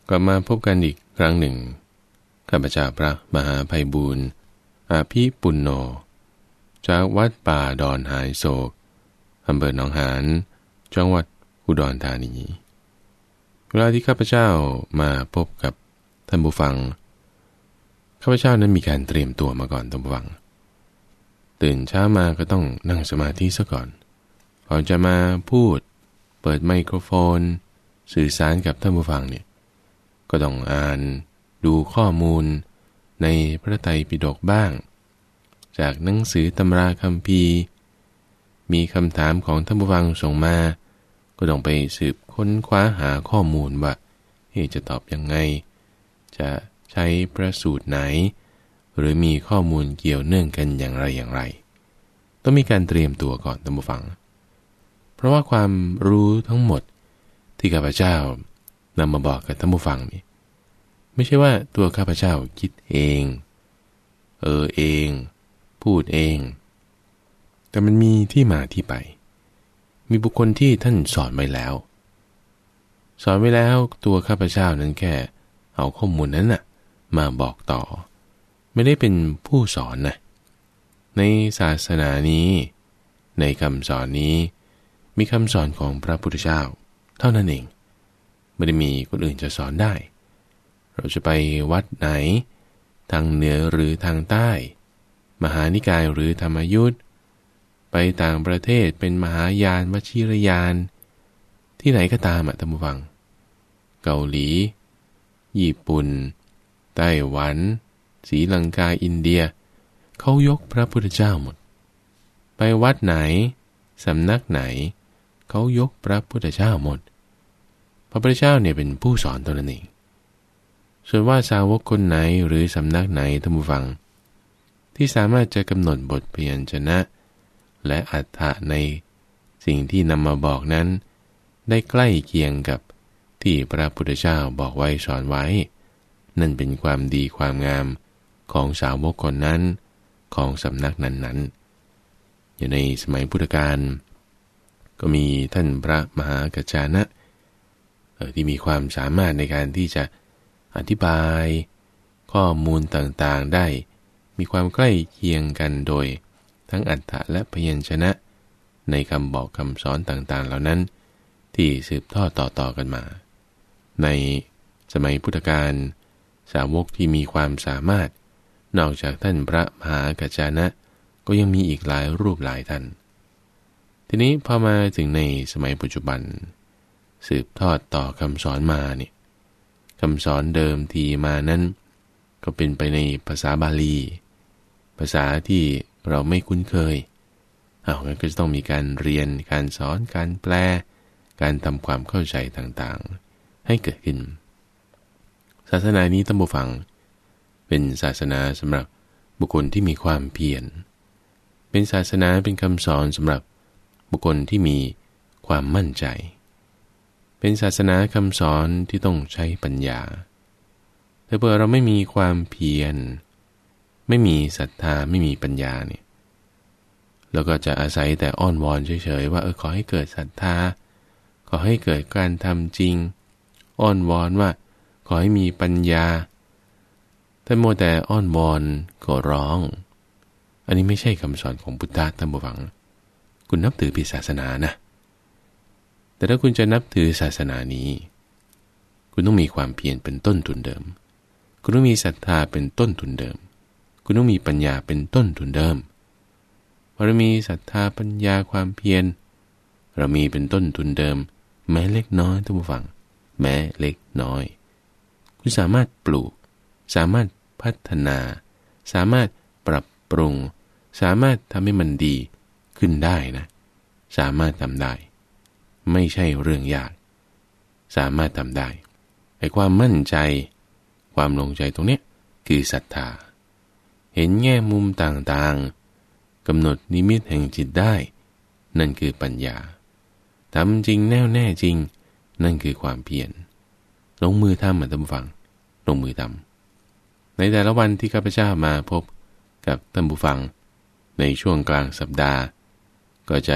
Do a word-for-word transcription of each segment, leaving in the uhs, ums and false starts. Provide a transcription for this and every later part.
กลับมาพบกันอีกครั้งหนึ่งข้าพเจ้าพระมหาไพบูลย์อาภิปุณโญจากวัดป่าดอนหายโศกอำเภอหนองหานจังหวัดอุดรธานีเวลาที่ข้าพเจ้ามาพบกับท่านผู้ฟังข้าพเจ้านั้นมีการเตรียมตัวมาก่อนท่านผู้ฟังตื่นเช้ามาก็ต้องนั่งสมาธิซะก่อนก่อนจะมาพูดเปิดไมโครโฟนสื่อสารกับท่านผู้ฟังเนี่ยก็ต้องอ่านดูข้อมูลในพระไตรปิฎกบ้างจากหนังสือตำราคัมภีร์มีคำถามของท่านผู้ฟังส่งมาก็ต้องไปสืบค้นคว้าหาข้อมูลว่าจะตอบยังไงจะใช้พระสูตรไหนหรือมีข้อมูลเกี่ยวเนื่องกันอย่างไรอย่างไรต้องมีการเตรียมตัวก่อนท่านผู้ฟังเพราะว่าความรู้ทั้งหมดที่ข้าพเจ้านำมาบอกกับท่านผู้ฟังนี่ไม่ใช่ว่าตัวข้าพเจ้าคิดเองเออเองพูดเองแต่มันมีที่มาที่ไปมีบุคคลที่ท่านสอนไว้แล้วสอนไว้แล้วตัวข้าพเจ้านั้นแค่เอาข้อมูลนั้นน่ะมาบอกต่อไม่ได้เป็นผู้สอนนะในศาสนานี้ในคำสอนนี้มีคำสอนของพระพุทธเจ้าเท่านั้นเองไม่ได้มีคนอื่นจะสอนได้เราจะไปวัดไหนทางเหนือหรือทางใต้มหานิกายหรือธรรมยุทธไปต่างประเทศเป็นมหายานวชิรยานที่ไหนก็ตามอ่ะท่านผู้ฟังเกาหลีญี่ปุ่นไต้หวันศรีลังกาอินเดียเขายกพระพุทธเจ้าหมดไปวัดไหนสำนักไหนเขายกพระพุทธเจ้าหมดพระพุทธเจ้าเนี่ยเป็นผู้สอนตัวนั้นเองส่วนว่าสาวกคนไหนหรือสำนักไหนท่านผู้ฟังที่สามารถจะกำหนดบทพยัญชนะและอรรถะในสิ่งที่นำมาบอกนั้นได้ใกล้เคียงกับที่พระพุทธเจ้าบอกไว้สอนไว้นั่นเป็นความดีความงามของสาวกคนนั้นของสำนักนั้นๆอย่างในสมัยพุทธกาลก็มีท่านพระมหากัจจานะที่มีความสามารถในการที่จะอธิบายข้อมูลต่างๆได้มีความใกล้เคียงกันโดยทั้งอรรถะและพยัญชนะในคำบอกคำสอนต่างๆเหล่านั้นที่สืบทอดต่อๆกันมาในสมัยพุทธกาลสาวกที่มีความสามารถนอกจากท่านพระมหากัจจานะก็ยังมีอีกหลายรูปหลายท่านทีนี้พอมาถึงในสมัยปัจจุบันสืบทอดต่อคำสอนมาเนี่ยคำสอนเดิมทีมานั้นก็เป็นไปในภาษาบาลีภาษาที่เราไม่คุ้นเคยเอางั้นก็จะต้องมีการเรียนการสอนการแปลการทำความเข้าใจต่างๆให้เกิดขึ้นศาสนานี้ท่านผู้ฟังเป็นศาสนาสำหรับบุคคลที่มีความเพียรเป็นศาสนาเป็นคำสอนสำหรับบุคคลที่มีความมั่นใจเป็นศาสนาคำสอนที่ต้องใช้ปัญญาแต่เมื่อเราไม่มีความเพียรไม่มีศรัทธาไม่มีปัญญาเนี่ยเราก็จะอาศัยแต่อ้อนวอนเฉยๆว่าเออขอให้เกิดศรัทธาขอให้เกิดการทำจริงอ้อนวอนว่าขอให้มีปัญญาแต่โมแต่อ้อนวอนก็ร้องอันนี้ไม่ใช่คำสอนของพุทธะท่านผู้ฟังคุณนับถือผิดศาสนานะแต่ถ้าคุณจะนับถือศาสนานี้คุณต้องมีความเพียรเป็นต้นทุนเดิมคุณต้องมีศรัทธาเป็นต้นทุนเดิมคุณต้องมีปัญญาเป็นต้นทุนเดิมพอเรามีศรัทธาปัญญาความเพียรเรามีเป็นต้นทุนเดิมแม้เล็กน้อยท่านผู้ฟังแม้เล็กน้อยคุณสามารถปลูกสามารถพัฒนาสามารถปรับปรุงสามารถทำให้มันดีขึ้นได้นะสามารถทำได้ไม่ใช่เรื่องยากสามารถทำได้ไอ้ความมั่นใจความลงใจตรงเนี้ยคือศรัทธาเห็นแง่มุมต่างๆกำหนดนิมิตแห่งจิตได้นั่นคือปัญญาทำจริงแน่วแน่จริงนั่นคือความเพียรลงมือทำเหมือนท่านผู้ฟังลงมือทำในแต่ละวันที่ข้าพเจ้ามาพบกับท่านผู้ฟังในช่วงกลางสัปดาห์ก็จะ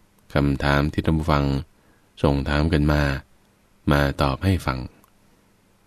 นำคำถามที่ท่านผู้ฟังส่งถามกันมามาตอบให้ฟัง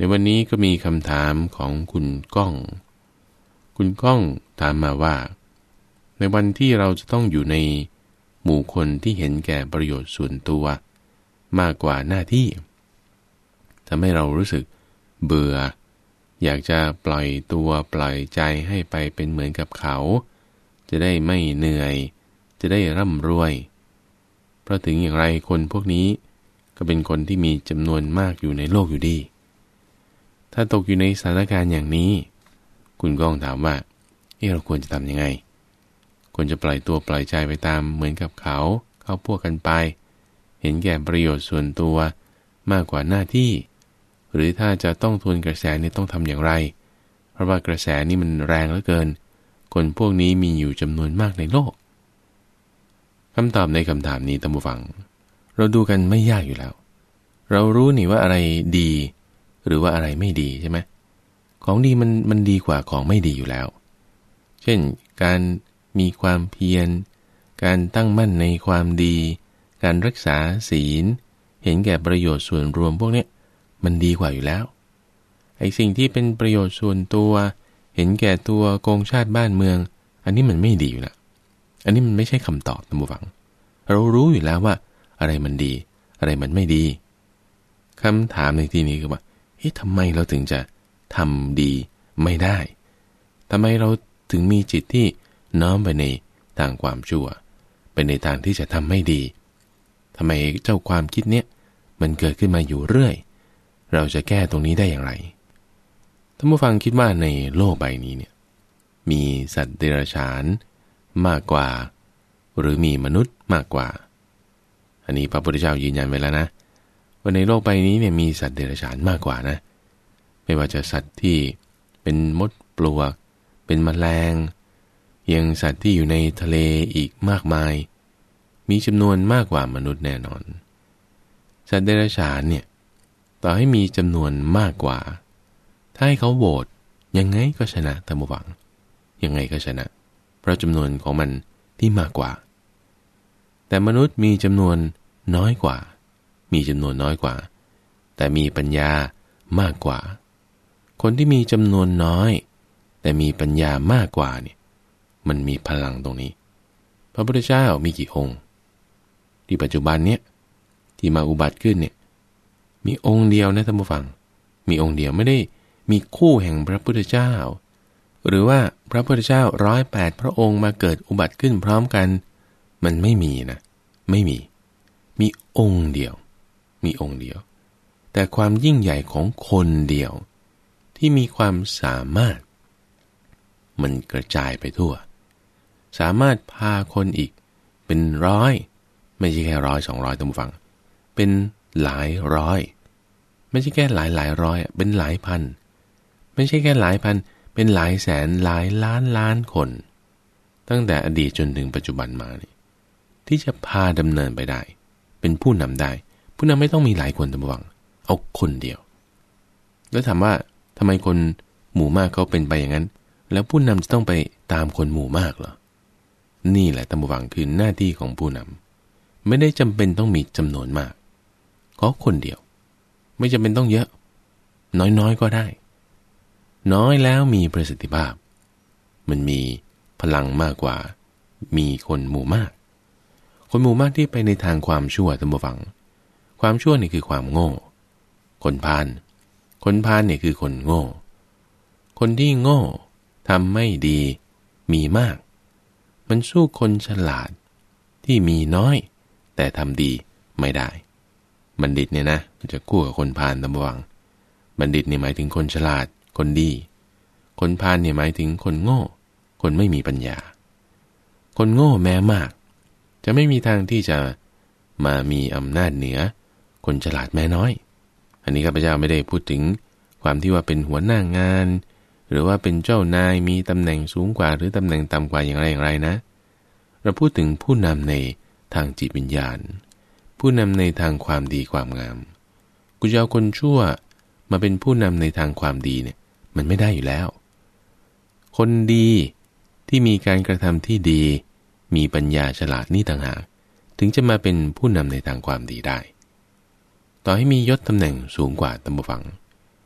วันนี้ก็มีคำถามของคุณก้องคุณก้องถามมาว่าในวันที่เราจะต้องอยู่ในหมู่คนที่เห็นแก่ประโยชน์ส่วนตัวมากกว่าหน้าที่ทำให้เรารู้สึกเบื่ออยากจะปล่อยตัวปล่อยใจให้ไปเป็นเหมือนกับเขาจะได้ไม่เหนื่อยจะได้ร่ำรวยเพราะถึงอย่างไรคนพวกนี้ก็เป็นคนที่มีจำนวนมากอยู่ในโลกอยู่ดีถ้าตกอยู่ในสถานการณ์อย่างนี้คุณก้องถามว่าเอ๊ะเราควรจะทำยังไงควรจะปล่อยตัวปล่อยใจไปตามเหมือนกับเขาเข้าพวกกันไปเห็นแก่ประโยชน์ส่วนตัวมากกว่าหน้าที่หรือถ้าจะต้องทวนกระแสนี่ต้องทำอย่างไรเพราะว่ากระแสนี่มันแรงเหลือเกินคนพวกนี้มีอยู่จำนวนมากในโลกคำตอบในคำถามนี้ท่านผู้ฟังเราดูกันไม่ยากอยู่แล้วเรารู้นี่ว่าอะไรดีหรือว่าอะไรไม่ดีใช่ไหมของดีมันมันดีกว่าของไม่ดีอยู่แล้วเช่นการมีความเพียรการตั้งมั่นในความดีการรักษาศีลเห็นแก่ประโยชน์ส่วนรวมพวกนี้มันดีกว่าอยู่แล้วไอ้สิ่งที่เป็นประโยชน์ส่วนตัวเห็นแก่ตัวโกงชาติบ้านเมืองอันนี้มันไม่ดีอยู่แล้วอันนี้มันไม่ใช่คำตอบท่านผู้ฟังเรารู้อยู่แล้วว่าอะไรมันดีอะไรมันไม่ดีคำถามในที่นี้คือว่าเฮ้ยทำไมเราถึงจะทำดีไม่ได้ทำไมเราถึงมีจิตที่น้อมไปในทางความชั่วไปในทางที่จะทำไม่ดีทำไมเจ้าความคิดเนี้ยมันเกิดขึ้นมาอยู่เรื่อยเราจะแก้ตรงนี้ได้อย่างไรท่านผู้ฟังคิดว่าในโลกใบนี้เนี่ยมีสัตว์เดรัจฉานมากกว่าหรือมีมนุษย์มากกว่าอันนี้พระพุทธเจ้ายืนยันไว้แล้วนะว่าในโลกใบนี้เนี่ยมีสัตว์เดรัจฉานมากกว่านะไม่ว่าจะสัตว์ที่เป็นมดปลวกเป็นแมลงยังสัตว์ที่อยู่ในทะเลอีกมากมายมีจำนวนมากกว่ามนุษย์แน่นอนสัตว์เดรัจฉานเนี่ยต่อให้มีจำนวนมากกว่าถ้าให้เขาโหวตยังไงก็ชนะท่านผู้ฟังยังไงก็ชนะเพราะจำนวนของมันที่มากกว่าแต่มนุษย์มีจำนวนน้อยกว่ามีจำนวนน้อยกว่าแต่มีปัญญามากกว่าคนที่มีจำนวนน้อยแต่มีปัญญามากกว่าเนี่ยมันมีพลังตรงนี้พระพุทธเจ้ามีกี่องค์ที่ปัจจุบันเนี่ยที่มาอุบัติขึ้นเนี่ยมีองค์เดียวนะท่านผู้ฟังมีองค์เดียวไม่ได้มีคู่แห่งพระพุทธเจ้าหรือว่าพระพุทธเจ้าร้อยแปดพระองค์มาเกิดอุบัติขึ้นพร้อมกันมันไม่มีนะไม่มีมีองค์เดียวมีองค์เดียวแต่ความยิ่งใหญ่ของคนเดียวที่มีความสามารถมันกระจายไปทั่วสามารถพาคนอีกเป็นร้อยไม่ใช่แค่ร้อยสองร้อยท่านผู้ฟังเป็นหลายร้อยไม่ใช่แค่หลายหลายร้อยเป็นหลายพันไม่ใช่แค่หลายพันเป็นหลายแสนหลายล้านล้านคนตั้งแต่อดีตจนถึงปัจจุบันมานี่ที่จะพาดำเนินไปได้เป็นผู้นำได้ผู้นำไม่ต้องมีหลายคนท่านผู้ฟังเอาคนเดียวแล้วถามว่าทำไมคนหมู่มากเขาเป็นไปอย่างนั้นแล้วผู้นำจะต้องไปตามคนหมู่มากเหรอนี่แหละท่านผู้ฟังคือหน้าที่ของผู้นำไม่ได้จำเป็นต้องมีจำนวนมากขอคนเดียวไม่จำเป็นต้องเยอะน้อยๆก็ได้น้อยแล้วมีประสิทธิภาพมันมีพลังมากกว่ามีคนหมู่มากคนหมู่มากที่ไปในทางความชั่วท่านผู้ฟังความชั่วนี่คือความโง่คนพาลคนพาลเนี่ยคือคนโง่คนที่โง่ทำไม่ดีมีมากมันสู้คนฉลาดที่มีน้อยแต่ทำดีไม่ได้บัณฑิตเนี่ยนะจะคู่กับคนพาลท่านผู้ฟังบัณฑิตเนี่ยหมายถึงคนฉลาดคนดีคนพาลเนี่ยหมายถึงคนโง่คนไม่มีปัญญาคนโง่แม้มากจะไม่มีทางที่จะมามีอำนาจเหนือคนฉลาดแม้น้อยอันนี้ข้าพเจ้าไม่ได้พูดถึงความที่ว่าเป็นหัวหน้างานหรือว่าเป็นเจ้านายมีตำแหน่งสูงกว่าหรือตำแหน่งต่ำกว่าอย่างไรอย่างไรนะเราพูดถึงผู้นำในทางจิตวิญญาณผู้นำในทางความดีความงามกูจะเอาคนชั่วมาเป็นผู้นำในทางความดีเนี่ยมันไม่ได้อยู่แล้วคนดีที่มีการกระทำที่ดีมีปัญญาฉลาดนี่ต่างหากถึงจะมาเป็นผู้นำในทางความดีได้ต่อให้มียศตำแหน่งสูงกว่าตำบฟัง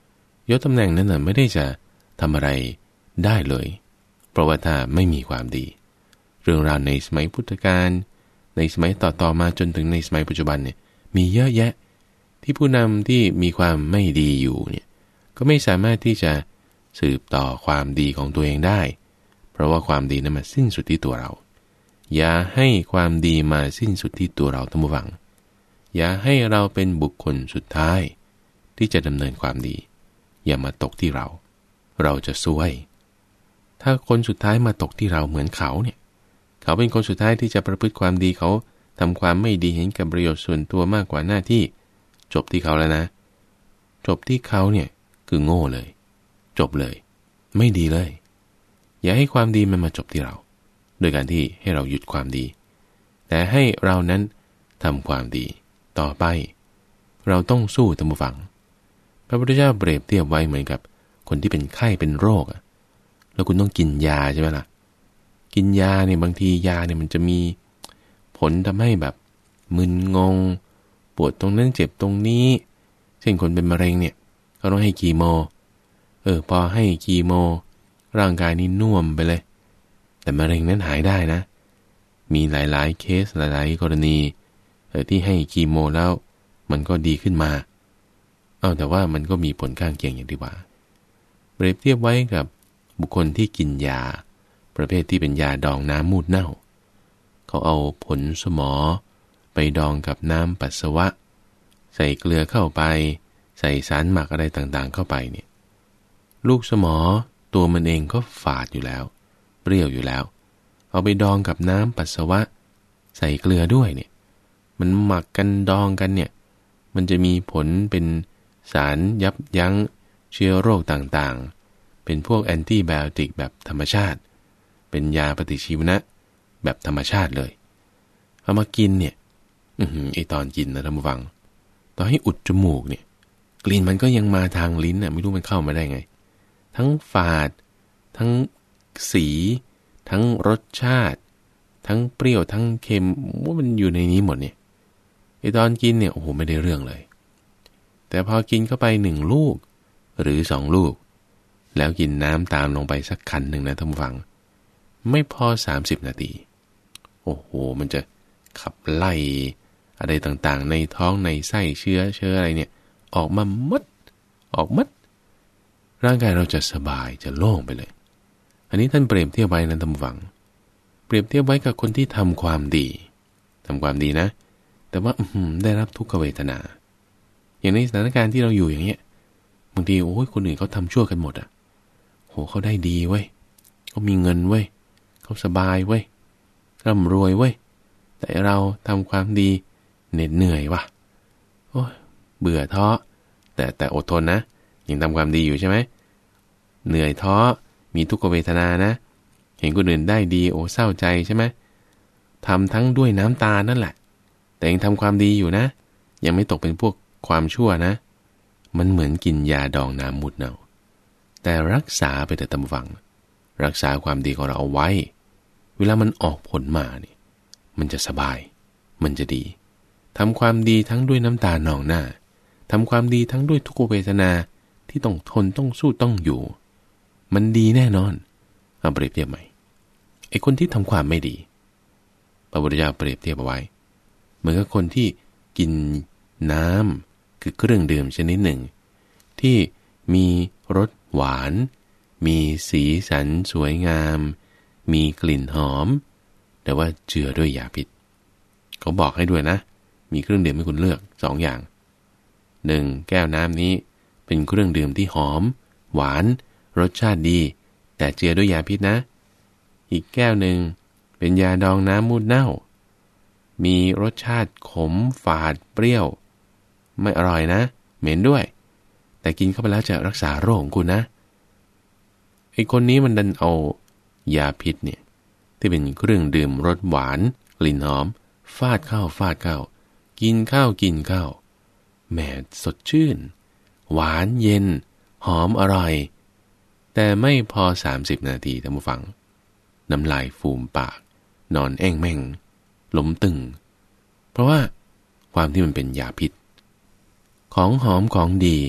ยศตำแหน่งนั้นน่ะไม่ได้จะทำอะไรได้เลยเพราะว่าถ้าไม่มีความดีเรื่องราวในสมัยพุทธกาลในสมัยต่อๆมาจนถึงในสมัยปัจจุบันเนี่ยมีเยอะแยะที่ผู้นำที่มีความไม่ดีอยู่เนี่ยก็ไม่สามารถที่จะสืบต่อความดีของตัวเองได้เพราะว่าความดีนั้นมาสิ้นสุดที่ตัวเราอย่าให้ความดีมาสิ้นสุดที่ตัวเราทั้งหมดอย่าให้เราเป็นบุคคลสุดท้ายที่จะดำเนินความดีอย่ามาตกที่เราเราจะซวยถ้าคนสุดท้ายมาตกที่เราเหมือนเขาเนี่ยเขาเป็นคนสุดท้ายที่จะประพฤติความดีเขาทำความไม่ดีเห็นกับประโยชน์ส่วนตัวมากกว่าหน้าที่จบที่เขาแล้วนะจบที่เขาเนี่ยคือโง่เลยจบเลยไม่ดีเลยอย่าให้ความดีมันมาจบที่เราโดยการที่ให้เราหยุดความดีแต่ให้เรานั้นทำความดีต่อไปเราต้องสู้ตามฝังพระพุทธเจ้าเปรียบเทียบไว้เหมือนกับคนที่เป็นไข้เป็นโรคอะแล้วคุณต้องกินยาใช่ไหมล่ะกินยาเนี่ยบางทียาเนี่ยมันจะมีผลทำให้แบบมึนงงปวดตรงนั้นเจ็บตรงนี้เช่นคนเป็นมะเร็งเนี่ยเขาต้องให้คีโมเออพอให้คีโมร่างกายนี่น่วมไปเลยแต่มะเร็งนั้นหายได้นะมีหลายๆเคสหลายๆกรณีเออที่ให้คีโมแล้วมันก็ดีขึ้นมาเอาแต่ว่ามันก็มีผลข้างเคียงอย่างที่ว่าเปรียบเทียบไว้กับบุคคลที่กินยาประเภทที่เป็นยาดองน้ำมูดเน่าเขาเอาผลสมอไปดองกับน้ำปัสสาวะใส่เกลือเข้าไปใส่สารหมักอะไรต่างๆเข้าไปเนี่ยลูกสมอตัวมันเองก็ฝาดอยู่แล้วเปรี้ยวอยู่แล้วเอาไปดองกับน้ำปัสสาวะใส่เกลือด้วยเนี่ยมันหมักกันดองกันเนี่ยมันจะมีผลเป็นสารยับยั้งเชื้อโรคต่างๆเป็นพวกแอนตี้ไบโอติกแบบธรรมชาติเป็นยาปฏิชีวนะแบบธรรมชาติเลยเอามากินเนี่ยอือหือไอตอนกินนะท่านผู้ฟังตอนให้อุดจมูกเนี่ยกลิ่นมันก็ยังมาทางลิ้นน่ะไม่รู้มันเข้ามาได้ไงทั้งฝาดทั้งสีทั้งรสชาติทั้งเปรี้ยวทั้งเค็มว่ามันอยู่ในนี้หมดเนี่ยไอตอนกินเนี่ยโอ้โหไม่ได้เรื่องเลยแต่พอกินเข้าไปหนึ่งลูกหรือสองลูกแล้วกินน้ำตามลงไปสักคันหนึ่งนะท่านผู้ฟังไม่พอสามสิบนาทีโอ้โหมันจะขับไล่อะไรต่างๆในท้องในไส้เชื้อเชื้ออะไรเนี่ยออกมาหมดออกหมดร่างกายเราจะสบายจะโล่งไปเลยอันนี้ท่านเปรียบเทียบไว้นะท่านผู้ฟังเปรียบเทียบไว้กับคนที่ทำความดีทำความดีนะแต่ว่าได้รับทุกขเวทนาอย่างในสถานการณ์ที่เราอยู่อย่างเงี้ยบางทีโอ้ยคนอื่นเขาทำชั่วกันหมดอ่ะโหเขาได้ดีเว้ยเขามีเงินเว้ยเขาสบายเว้ยร่ำรวยเว้ยแต่เราทำความดีเหน็ดเหนื่อยวะโอ้ยเบื่อท้อแต่แต่อดทนนะยังทำความดีอยู่ใช่ไหมเหนื่อยท้อมีทุกขเวทนานะเห็นคนอื่นได้ดีโอ้เศร้าใจใช่ไหมทำทั้งด้วยน้ำตานั่นแหละแต่ยังทำความดีอยู่นะยังไม่ตกเป็นพวกความชั่วนะมันเหมือนกินยาดองน้ำมุดเน่าแต่รักษาไปแต่ตำฝังรักษาความดีของเราเอาไว้เวลามันออกผลมาเนี่ยมันจะสบายมันจะดีทำความดีทั้งด้วยน้ำตาหนองหน้าทำความดีทั้งด้วยทุกขเวทนาที่ต้องทนต้องสู้ต้องอยู่มันดีแน่นอนเอาเปรียบเทียบใหม่ไอ้คนที่ทำความไม่ดีพระพุทธเจ้าเปรียบเทียบเอาไว้เหมือนกับคนที่กินน้ำคือเครื่องดื่มชนิดหนึ่งที่มีรสหวานมีสีสันสวยงามมีกลิ่นหอมแต่ว่าเจือด้วยยาพิษเขาบอกให้ด้วยนะมีเครื่องดื่มให้คุณเลือกสองอย่างหนึ่งแก้วน้ำนี้เป็นเครื่องดื่มที่หอมหวานรสชาติดีแต่เจือด้วยยาพิษนะอีกแก้วหนึ่งเป็นยาดองน้ำมูดเน่ามีรสชาติขมฝาดเปรี้ยวไม่อร่อยนะเหม็นด้วยแต่กินเข้าไปแล้วจะรักษาโรคของคุณนะไอ้คนนี้มันดันเอายาพิษเนี่ยที่เป็นเครื่องดื่มรสหวานกลิ่นหอมฟาดเข้าฟาดเข้ากินข้าวกินข้าวแหมสดชื่นหวานเย็นหอมอร่อยแต่ไม่พอสามสิบนาทีท่านผู้ฟังน้ำลายฟูมปากนอนแอ่งแม่งล้มตึงเพราะว่าความที่มันเป็นยาพิษของหอมของดี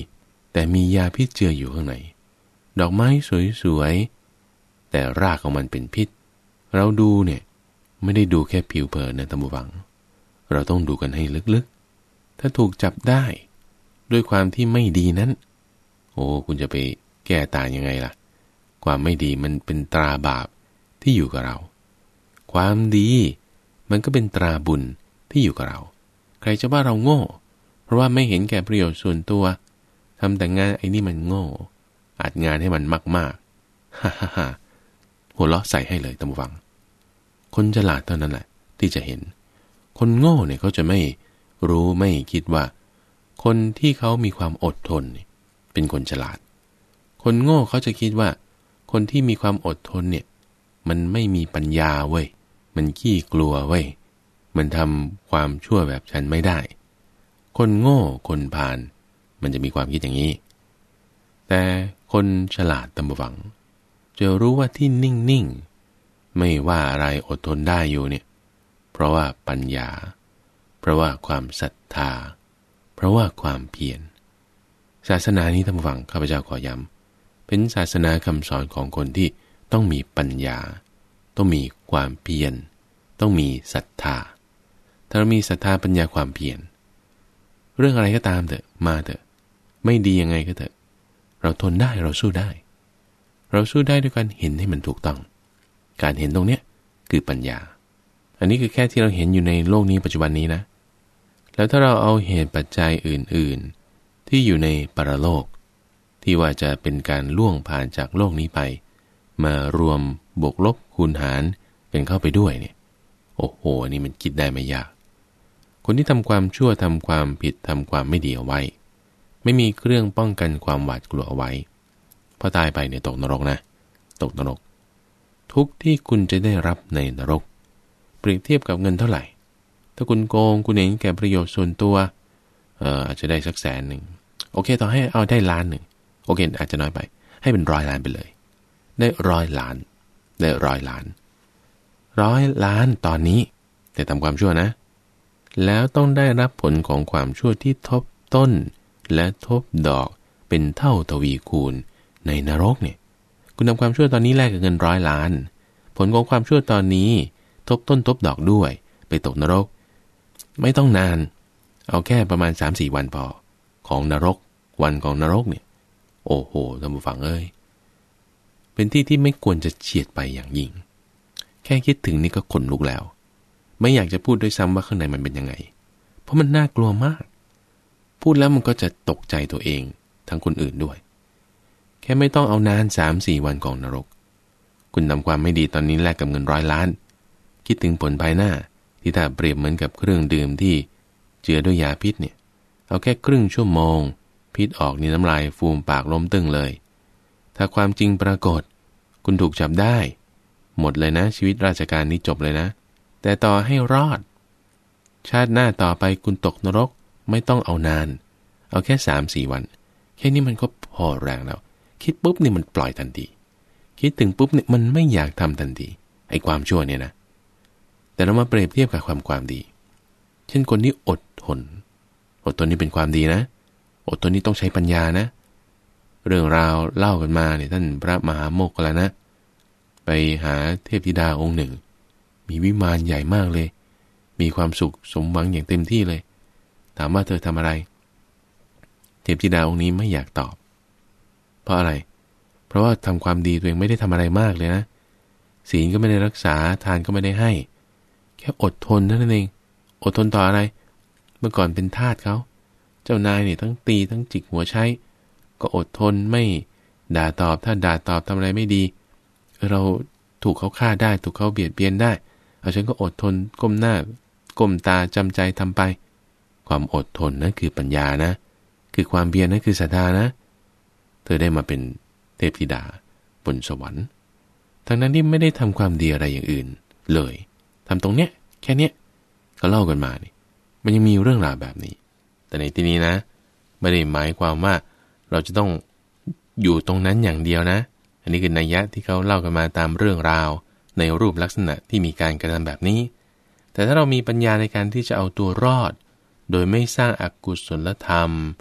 แต่มียาพิษเจืออยู่ข้างในดอกไม้สวยๆแต่รากของมันเป็นพิษเราดูเนี่ยไม่ได้ดูแค่ผิวเผินนะท่านผู้ฟังเราต้องดูกันให้ลึกๆถ้าถูกจับได้ด้วยความที่ไม่ดีนั้นโอ้คุณจะไปแก้ต่างยังไงล่ะความไม่ดีมันเป็นตราบาปที่อยู่กับเราความดีมันก็เป็นตราบุญที่อยู่กับเราใครจะว่าเราโง่เพราะว่าไม่เห็นแก่ประโยชน์ส่วนตัวทำแต่งานไอ้นี่มันโง่อัดงานให้มันมากๆฮ่าฮ่าฮ่าหัวเราะใส่ให้เลยท่านผู้ฟังคนฉลาดเท่านั้นแหละที่จะเห็นคนโง่เนี่ยเขาจะไม่รู้ไม่คิดว่าคนที่เขามีความอดทนเป็นคนฉลาดคนโง่เขาจะคิดว่าคนที่มีความอดทนเนี่ยมันไม่มีปัญญาเว้ยมันขี้กลัวเว้ยมันทำความชั่วแบบฉันไม่ได้คนโง่คนพาลมันจะมีความคิดอย่างนี้แต่คนฉลาดตามฝังจะรู้ว่าที่นิ่งๆไม่ว่าอะไรอดทนได้อยู่เนี่ยเพราะว่าปัญญาเพราะว่าความศรัทธาเพราะว่าความเพียรศาสนานี้ท่านผู้ฟังข้าพเจ้าขอย้ำเป็นศาสนาคำสอนของคนที่ต้องมีปัญญาต้องมีความเพียรต้องมีศรัทธาถ้าเรามีศรัทธาปัญญาความเพียรเรื่องอะไรก็ตามเถอะมาเถอะไม่ดียังไงก็เถอะเราทนได้เราสู้ได้เราสู้ได้ด้วยการเห็นให้มันถูกต้องการเห็นตรงเนี้ยคือปัญญาอันนี้คือแค่ที่เราเห็นอยู่ในโลกนี้ปัจจุบันนี้นะแล้วถ้าเราเอาเหตุปัจจัยอื่นๆที่อยู่ในปรโลกที่ว่าจะเป็นการล่วงผ่านจากโลกนี้ไปมารวมบวกลบคูณหารกันเข้าไปด้วยเนี่ยโอ้โหนี่มันคิดได้ไม่ยากคนที่ทำความชั่วทำความผิดทำความไม่ดีเอาไว้ไม่มีเครื่องป้องกันความหวาดกลัวเอาไว้พอตายไปเนี่ยตกนรกนะตกนรกทุกที่คุณจะได้รับในนรกเปรียบเทียบกับเงินเท่าไหร่ถ้าคุณโกงคุณเห็นแก่ประโยชน์ส่วนตัวเอ่ออาจจะได้สักแสนหนึ่งโอเคต่อให้เอาได้ล้านหนึ่งโอเคอาจจะน้อยไปให้เป็นร้อยล้านไปเลยได้ร้อยล้านได้ร้อยล้านร้อยล้านตอนนี้แต่ทำความชั่วนะแล้วต้องได้รับผลของความชั่วที่ทบต้นและทบดอกเป็นเท่าทวีคูณในนรกเนี่ยคุณทำความชั่วตอนนี้แลกกับเงินร้อยล้านผลของความชั่วตอนนี้ทบต้นทบดอกด้วยไปตกนรกไม่ต้องนานเอาแค่ประมาณ สามถึงสี่ วันพอของนรกวันของนรกเนี่ยโอ้โหท่านผู้ฟังเอ้ยเป็นที่ที่ไม่ควรจะเฉียดไปอย่างยิ่งแค่คิดถึงนี่ก็ขนลุกแล้วไม่อยากจะพูดด้วยซ้ำว่าข้างในมันเป็นยังไงเพราะมันน่ากลัวมากพูดแล้วมันก็จะตกใจตัวเองทั้งคนอื่นด้วยแค่ไม่ต้องเอานาน สามถึงสี่ วันของนรกคุณทำความไม่ดีตอนนี้แลกกับเงินร้อยล้านคิดถึงผลภายหน้าที่ถ้าเปรียบเหมือนกับเครื่องดื่มที่เจือด้วยยาพิษเนี่ยเอาแค่ครึ่งชั่วโมงพิษออกนี่น้ำลายฟูมปากล้มตึงเลยถ้าความจริงปรากฏคุณถูกจับได้หมดเลยนะชีวิตราชการนี้จบเลยนะแต่ต่อให้รอดชาติหน้าต่อไปคุณตกนรกไม่ต้องเอานานเอาแค่ สามถึงสี่ วันแค่นี้มันก็พอแรงแล้วคิดปุ๊บนี่มันปล่อยทันทีคิดถึงปุ๊บเนี่ยมันไม่อยากทำทันทีไอ้ความชั่วเนี่ยนะแต่เรามาเปรียบเทียบกับความความดีเช่นคนที่อดทนอดทนนี่เป็นความดีนะอดทนนี่ต้องใช้ปัญญานะเรื่องราวเล่ากันมาเนี่ยท่านพระมหาโมคคัลลานะไปหาเทพธิดาองค์หนึ่งมีวิมานใหญ่มากเลยมีความสุขสมหวังอย่างเต็มที่เลยถามว่าเธอทำอะไรเทพธิดาองค์นี้ไม่อยากตอบเพราะอะไรเพราะว่าทำความดีตัวเองไม่ได้ทำอะไรมากเลยนะศีลก็ไม่ได้รักษาทานก็ไม่ได้ให้แค่อดทนเท่านั้นเองอดทนต่ออะไรเมื่อก่อนเป็นทาสเขาเจ้านายเนี่ยทั้งตีทั้งจิกหัวใช้ก็อดทนไม่ด่าตอบถ้าด่าตอบทำอะไรไม่ดีเราถูกเขาฆ่าได้ถูกเขาเบียดเบียนได้เอาฉันก็อดทนก้มหน้าก้มตาจำใจทำไปความอดทนนั่นคือปัญญานะคือความเพียรนั่นคือศรัทธานะเธอได้มาเป็นเทพธิดาบนสวรรค์ทั้งนั้นที่ไม่ได้ทำความดีอะไรอย่างอื่นเลยทำตรงเนี้ยแค่เนี้ยก็เล่ากันมานี่มันยังมีเรื่องราวแบบนี้แต่ในที่นี้นะไม่ได้หมายความว่าเราจะต้องอยู่ตรงนั้นอย่างเดียวนะอันนี้คือนัยยะที่เขาเล่ากันมาตามเรื่องราวในรูปลักษณะที่มีการกระทำแบบนี้แต่ถ้าเรามีปัญญาในการที่จะเอาตัวรอดโดยไม่สร้างอกุศลธรรม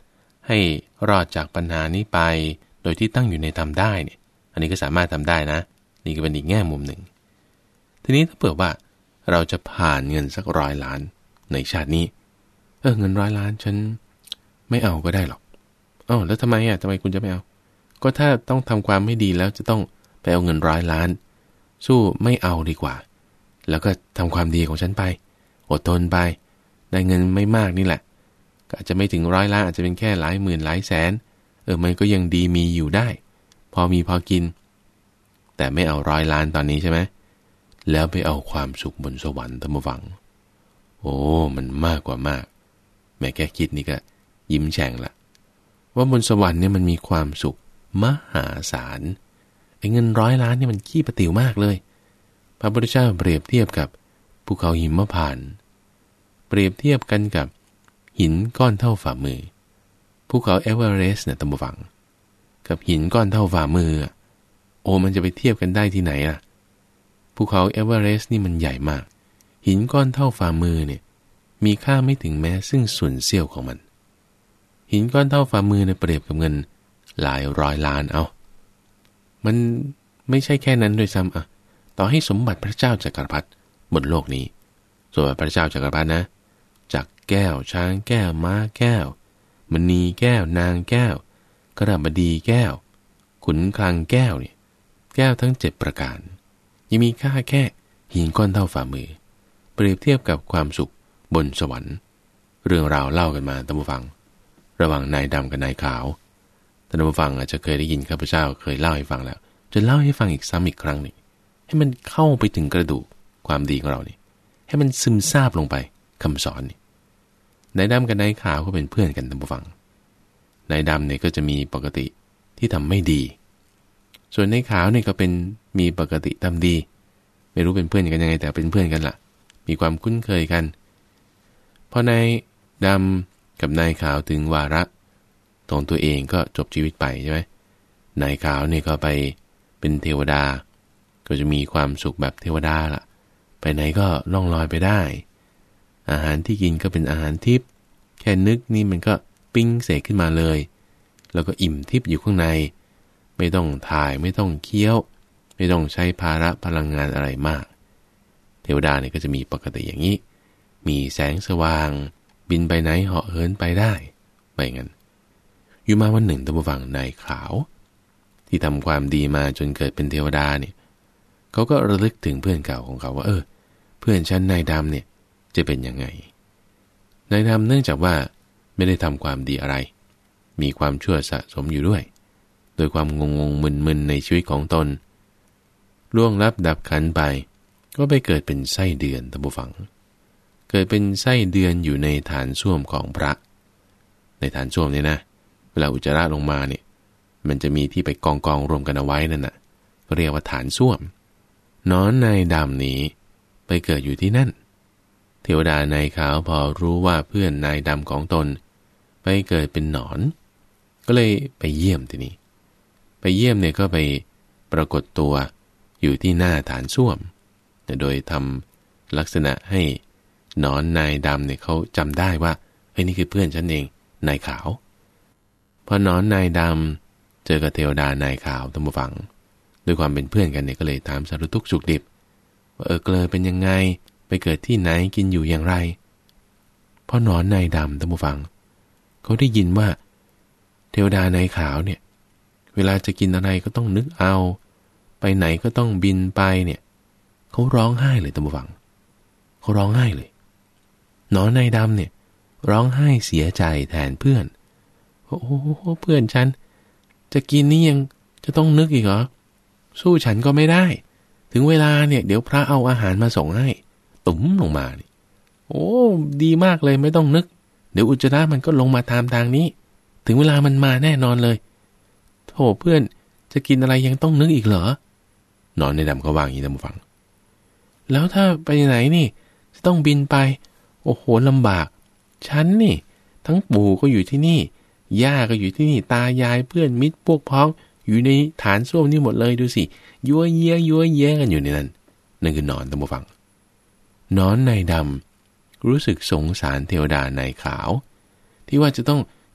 ให้รอดจากปัญหานี้ไปโดยที่ตั้งอยู่ในธรรมได้เนี่ยอันนี้ก็สามารถทำได้นะนี่ก็เป็นอีกแง่มุมหนึ่งทีนี้ถ้าเผื่อว่าเราจะผ่านเงินสักร้อยล้านในชาตินี้เออเงินร้อยล้านฉันไม่เอาก็ได้หรอกอ้าวแล้วทำไมอ่ะทำไมคุณจะไม่เอาก็ถ้าต้องทำความไม่ดีแล้วจะต้องไปเอาเงินร้อยล้านสู้ไม่เอาดีกว่าแล้วก็ทำความดีของฉันไปอดทนไปได้เงินไม่มากนี่แหละก็อาจจะไม่ถึงร้อยล้านอาจจะเป็นแค่หลายหมื่นหลายแสนเออมันก็ยังดีมีอยู่ได้พอมีพอกินแต่ไม่เอาร้อยล้านตอนนี้ใช่ไหมแล้วไปเอาความสุขบนสวรรค์ท่านผู้ฟังโอ้มันมากกว่ามากแม้แค่คิดนี่ก็ยิ้มแฉ่งละว่าบนสวรรค์เนี่ยมันมีความสุขมหาศาลไอ้เงินร้อยล้านนี่มันขี้ประติ๋วมากเลยพระพุทธเจ้าเปรียบเทียบกับภูเขาหิมพานต์เปรียบเทียบกันกับหินก้อนเท่าฝ่ามือภูเขาเอเวอเรสต์เนี่ยท่านผู้ฟังกับหินก้อนเท่าฝ่ามือโอ้มันจะไปเทียบกันได้ที่ไหนล่ะภูเขาเอเวอเรสต์นี่มันใหญ่มากหินก้อนเท่าฝ่ามือเนี่ยมีค่าไม่ถึงแม้ซึ่งส่วนเสี้ยวของมันหินก้อนเท่าฝ่ามือเนี่ยเปรียบกับเงินหลายร้อยล้านเอามันไม่ใช่แค่นั้นด้วยซ้ำอ่ะต่อให้สมบัติพระเจ้าจักรพรรดิบนโลกนี้ส่วนพระเจ้าจักรพรรดินะจากแก้วช้างแก้วม้าแก้วมณีแก้วนางแก้วกระบดีแก้วขุนคลังแก้วเนี่ยแก้วทั้งเจ็ดประการยังมีค่าแค่หินก้อนเท่าฝ่ามือเปรียบเทียบกับความสุขบนสวรรค์เรื่องราวเล่ากันมาท่านผู้ฟังระหว่างนายดำกับนายขาวท่านผู้ฟังอาจจะเคยได้ยินข้าพเจ้าเคยเล่าให้ฟังแล้วจะเล่าให้ฟังอีกซ้ำอีกครั้งหนึ่งให้มันเข้าไปถึงกระดูกความดีของเรานี่ให้มันซึมซาบลงไปคำสอนนี่นายดำกับนายขาวก็เป็นเพื่อนกันท่านผู้ฟังนายดำเนี่ยก็จะมีปกติที่ทำไม่ดีส่วนนายขาวเนี่ยก็เป็นมีปกติทำดีไม่รู้เป็นเพื่อนกันยังไงแต่เป็นเพื่อนกันล่ะมีความคุ้นเคยกันพอนายดำกับนายขาวถึงวาระตรงตัวเองก็จบชีวิตไปใช่ไหมนายขาวเนี่ยก็ไปเป็นเทวดาก็จะมีความสุขแบบเทวดาล่ะไปไหนก็ล่องลอยไปได้อาหารที่กินก็เป็นอาหารทิพย์แค่นึกนี่มันก็ปิ้งเสกขึ้นมาเลยแล้วก็อิ่มทิพย์อยู่ข้างในไม่ต้องถ่ายไม่ต้องเคี้ยวไม่ต้องใช้ภาระพลังงานอะไรมากเทวดาเนี่ยก็จะมีปกติอย่างนี้มีแสงสว่างบินไปไหนเหาะเหินไปได้ไปงั้นอยู่มาวันหนึ่งท่านผู้ฟังนายขาวที่ทำความดีมาจนเกิดเป็นเทวดาเนี่ยเขาก็ระลึกถึงเพื่อนเก่าของเขาว่าเออเพื่อนฉันนายดำเนี่ยจะเป็นยังไงนายดำเนื่องจากว่าไม่ได้ทำความดีอะไรมีความชั่วสะสมอยู่ด้วยโดยความงงงมึนๆในชีวิตของตนล่วงลับดับขันไปก็ไปเกิดเป็นไส้เดือนท่านผู้ฟังเกิดเป็นไส้เดือนอยู่ในฐานส้วมของพระในฐานส้วมเนี่ยนะเวลาอุจจาระลงมาเนี่ยมันจะมีที่ไปกองกองรวมกันเอาไว้นั่นน่ะก็เรียกว่าฐานส้วมนอนนายดำนี้ไปเกิดอยู่ที่นั่นเทวดานายขาวพอรู้ว่าเพื่อนนายดำของตนไปเกิดเป็นหนอนก็เลยไปเยี่ยมที่นี่ไปเยี่ยมเนี่ยก็ไปปรากฏตัวอยู่ที่หน้าฐานส้วมโดยทำลักษณะให้หนอนนายดำเนี่ยเขาจำได้ว่าเฮ้ยนี่คือเพื่อนฉันเองนายขาวพอหนอนนายดำเจอกับเทวดานายขาวท่านผู้ฟังด้วยความเป็นเพื่อนกันเนี่ยก็เลยถามสารทุกข์สุขดิบว่าเออเกลอเป็นยังไงไปเกิดที่ไหนกินอยู่อย่างไรพอหนอนนายดำท่านผู้ฟังเขาได้ยินว่าเทวดานายขาวเนี่ยเวลาจะกินอะไรก็ต้องนึกเอาไปไหนก็ต้องบินไปเนี่ยเขาร้องไห้เลยท่านผู้ฟังเขาร้องไห้เลยหนอนนายดำเนี่ยร้องไห้เสียใจแทนเพื่อนโอ้โหเพื่อนฉันจะกินนี่ยังจะต้องนึกอีกเหรอสู้ฉันก็ไม่ได้ถึงเวลาเนี่ยเดี๋ยวพระเอาอาหารมาส่งให้ตุ๋มลงมานี่โอ้ดีมากเลยไม่ต้องนึกเดี๋ยวอุจจาระมันก็ลงมาตามทางนี้ถึงเวลามันมาแน่นอนเลยโธ่เพื่อนจะกินอะไรยังต้องนึกอีกเหรอหนอนในดำก็วางอย่างนี้ท่านผู้ฟังแล้วถ้าไปไหนนี่จะต้องบินไปโอ้โหลำบากฉันนี่ทั้งปู่ก็อยู่ที่นี่ย่าก็อยู่ที่นี่ตายายเพื่อนมิตรพวกพ้องอยู่ในฐานส้วมนี่หมดเลยดูสิยั่วเย้ยยั่วเย้ยกันอยู่ในนั้นนั่นคือหนอนท่านผู้ฟังหนอนในดำรู้สึกสงสารเทวดานายขาวที่ว่าจะต้อง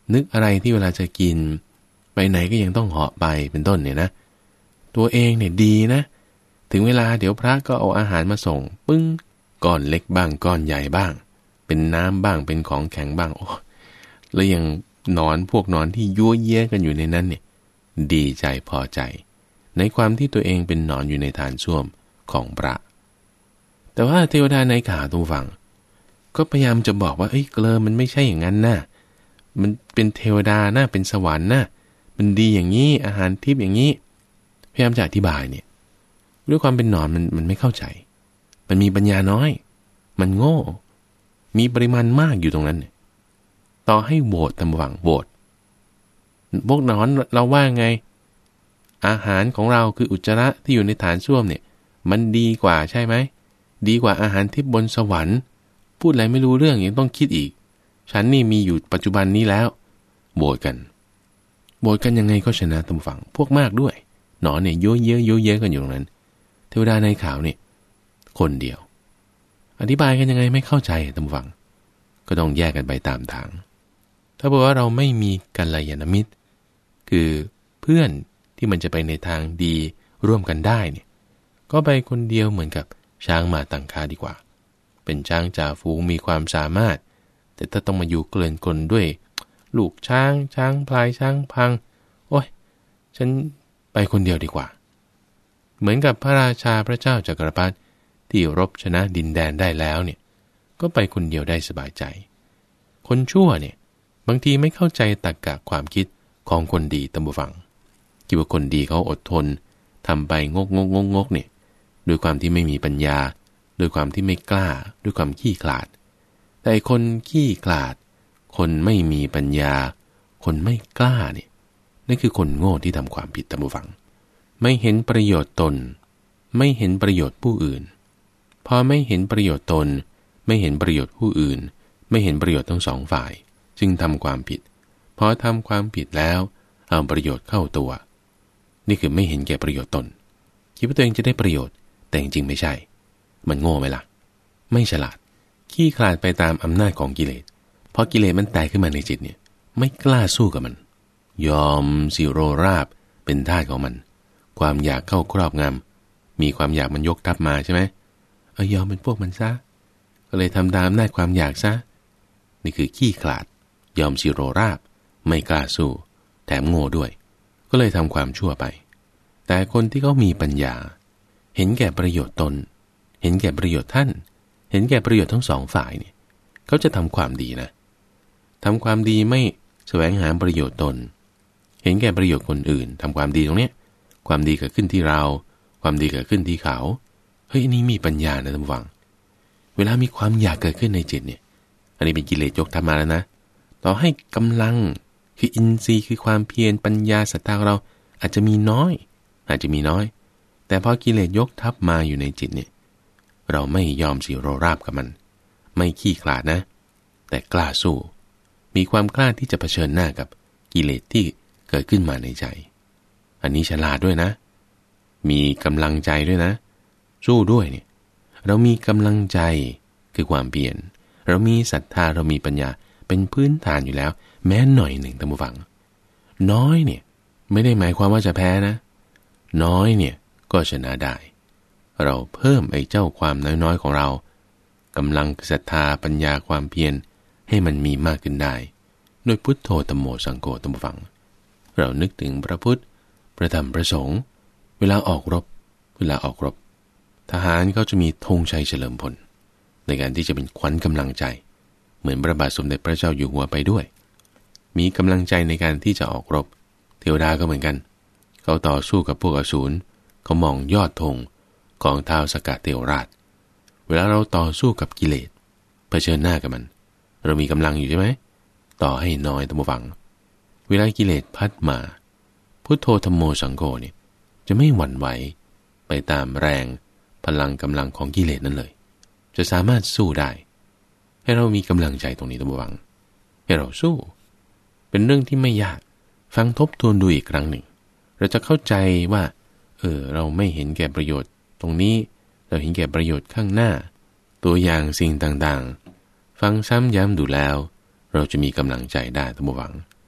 นึกอะไรที่เวลาจะกินไปไหนก็ยังต้องเหาะไปเป็นต้นเนี่ยนะตัวเองเนี่ยดีนะถึงเวลาเดี๋ยวพระก็เอาอาหารมาส่งปึ้งก้อนเล็กบ้างก้อนใหญ่บ้างเป็นน้ำบ้างเป็นของแข็งบ้างโอ้แล้วยังนอนพวกนอนที่ยั่วเย้ยกันอยู่ในนั้นเนี่ยดีใจพอใจในความที่ตัวเองเป็นนอนอยู่ในฐานส้วมของพระแต่ว่าเทวดาในข่าวตูฟังก็พยายามจะบอกว่าเอ้ยเกลอมันไม่ใช่อย่างนั้นนะมันเป็นเทวดานะเป็นสวรรค์นะมันดีอย่างนี้อาหารทิพย์อย่างนี้พยายามจะอธิบายเนี่ยด้วยความเป็นนอนมันมันไม่เข้าใจมันมีปัญญาน้อยมันโง่มีปริมาณมากอยู่ตรงนั้นเนี่ยต่อให้โหวตตามหวังโหวตพวกนอนเราว่าไงอาหารของเราคืออุจจาระที่อยู่ในฐานส้วมเนี่ยมันดีกว่าใช่ไหมดีกว่าอาหารที่บนสวรรค์พูดอะไรไม่รู้เรื่องยังต้องคิดอีกฉันนี่มีอยู่ปัจจุบันนี้แล้วโหวตกันโหวตกันยังไงก็ชนะตามฝั่งพวกมากด้วยหนอนเนี่ยเยอะเยอะเยอะเยอะกันอยู่ตรงนั้นเทวดาในขาวเนี่ยคนเดียวอธิบายกันยังไงไม่เข้าใจตามฝั่งก็ต้องแยกกันไปตามทางถ้าบอกว่าเราไม่มีกัลยาณมิตรคือเพื่อนที่มันจะไปในทางดีร่วมกันได้เนี่ยก็ไปคนเดียวเหมือนกับช้างมาตังคาดีกว่าเป็นช้างจ่าฝูงมีความสามารถแต่ถ้าต้องมาอยู่เกลื่อนกลด้วยลูกช้างช้างพลายช้างพังโอ้ยฉันไปคนเดียวดีกว่าเหมือนกับพระราชาพระเจ้าจักรพรรดิที่รบชนะดินแดนได้แล้วเนี่ยก็ไปคนเดียวได้สบายใจคนชั่วเนี่ยบางทีไม่เข้าใจตรรกะความคิดของคนดีตามบุฟังคิดว่าคนดีเขาอดทนทำไปงกงกงกงกเนี่ยด้วยความที่ไม่มีปัญญาด้วยความที่ไม่กล้าด้วยความขี้ขลาดแต่คนขี้ขลาดคนไม่มีปัญญาคนไม่กล้าเนี่ยนั่นคือคนโง่ที่ทำความผิดตามบุฟังไม่เห็นประโยชน์ตนไม่เห็นประโยชน์ผู้อื่นพอไม่เห็นประโยชน์ตนไม่เห็นประโยชน์ผู้อื่นไม่เห็นประโยชน์ทั้งสองฝ่ายจึงทำความผิดพอทำความผิดแล้วเอาประโยชน์เข้าตัวนี่คือไม่เห็นแก่ประโยชน์ตนคิดว่าตัวเองจะได้ประโยชน์แต่จริงๆไม่ใช่มันโง่ไหมล่ะไม่ฉลาดขี้ขลาดไปตามอำนาจของกิเลสพอกิเลสมันแตกขึ้นมาในจิตเนี่ยไม่กล้าสู้กับมันยอมสิโรราบเป็นทาสของมันความอยากเข้าครอบงำมีความอยากมันยกทัพมาใช่ไหมเออยอมเป็นพวกมันซะก็เลยทำตามอำนาจความอยากซะนี่คือขี้ขลาดยอมสิโรราบไม่กล้าสู้แถมโง่ด้วยก็เลยทำความชั่วไปแต่คนที่เขามีปัญญาเห็นแก่ประโยชน์ตนเห็นแก่ประโยชน์ท่านเห็นแก่ประโยชน์ทั้งสองฝ่ายเนี่ยเขาจะทำความดีนะทำความดีไม่แสวงหาประโยชน์ตนเห็นแก่ประโยชน์คนอื่นทำความดีตรงเนี้ยความดีเกิดขึ้นที่เราความดีเกิดขึ้นที่เขาเฮ้ยอันนี้มีปัญญานะท่านผู้ฟังเวลามีความอยากเกิดขึ้นในจิตเนี่ยอันนี้เป็นกิเลสยกทัพมาแล้วนะต่อให้กำลังคืออินทรีย์คือความเพียรปัญญาศรัทธาเราอาจจะมีน้อยอาจจะมีน้อยแต่พอกิเลสยกทัพมาอยู่ในจิตเนี่ยเราไม่ยอมสิโรราบกับมันไม่ขี้ขลาดนะแต่กล้าสู้มีความกล้าที่จะเผชิญหน้ากับกิเลสที่เกิดขึ้นมาในใจอันนี้ฉลาดด้วยนะมีกำลังใจด้วยนะสู้ด้วยเนี่ยเรามีกำลังใจคือความเพียรเรามีศรัทธาเรามีปัญญาเป็นพื้นฐานอยู่แล้วแม้หน่อยหนึ่งท่านผู้ฟังน้อยเนี่ยไม่ได้หมายความว่าจะแพ้นะน้อยเนี่ยก็ชนะได้เราเพิ่มไอ้เจ้าความน้อยๆของเรากำลังศรัทธาปัญญาความเพียรให้มันมีมากขึ้นได้โดยพุทโธธัมโมสังโฆท่านผู้ฟังเรานึกถึงพระพุทธพระธรรมพระสงฆ์เวลาออกรบเวลาออกรบทหารเขาจะมีธงชัยเฉลิมพลในการที่จะเป็นขวัญกำลังใจเหมือนพระบาทสมเด็จพระเจ้าอยู่หัวไปด้วยมีกำลังใจในการที่จะออกรบเทวดาก็เหมือนกันเขาต่อสู้กับพวกอสูรเขามองยอดธงของท้าวสกเทวราชเวลาเราต่อสู้กับกิเลสเผชิญหน้ากับมันเรามีกำลังอยู่ใช่ไหมต่อให้น้อยตามฟังเวลากิเลสพัดมาพุทโธธัมโมสังโฆเนี่ยจะไม่หวั่นไหวไปตามแรงพลังกำลังของกิเลสนั่นเลยจะสามารถสู้ได้ให้เรามีกำลังใจตรงนี้ตามฟังให้เราสู้เป็นเรื่องที่ไม่ยากฟังทบทวนดูอีกครั้งหนึ่งเราจะเข้าใจว่าเออเราไม่เห็นแก่ประโยชน์ตรงนี้เราเห็นแก่ประโยชน์ข้างหน้าตัวอย่างสิ่งต่างๆฟังซ้ำย้ำดูแล้วเราจะมีกำลังใจได้ท่านผู้ฟัง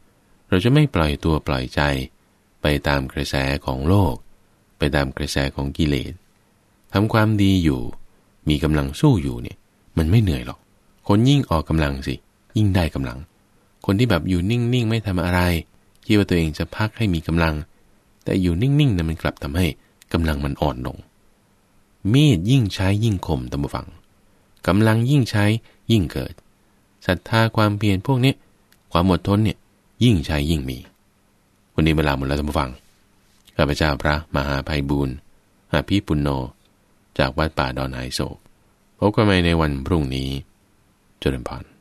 เราจะไม่ปล่อยตัวปล่อยใจไปตามกระแสของโลกไปตามกระแสของกิเลสทำความดีอยู่มีกำลังสู้อยู่เนี่ยมันไม่เหนื่อยหรอกคนยิ่งออกกำลังสิยิ่งได้กำลังคนที่แบบอยู่นิ่งๆไม่ทำอะไรคิดว่าตัวเองจะพักให้มีกำลังแต่อยู่นิ่งๆนะมันกลับทำให้กำลังมันอ่อนลงมีดยิ่งใช้ยิ่งคมตามฟังกำลังยิ่งใช้ยิ่งเกิดศรัทธาความเพียรพวกนี้ความอดทนเนี่ยยิ่งใช้ยิ่งมีวันนี้เวลาหมดแล้วท่านผู้ฟังข้าพเจ้าพระมหาไพบูลย์อภิปุณโญจากวัดป่าดอนไหโศกพบกันใหม่ในวันพรุ่งนี้เจริญพร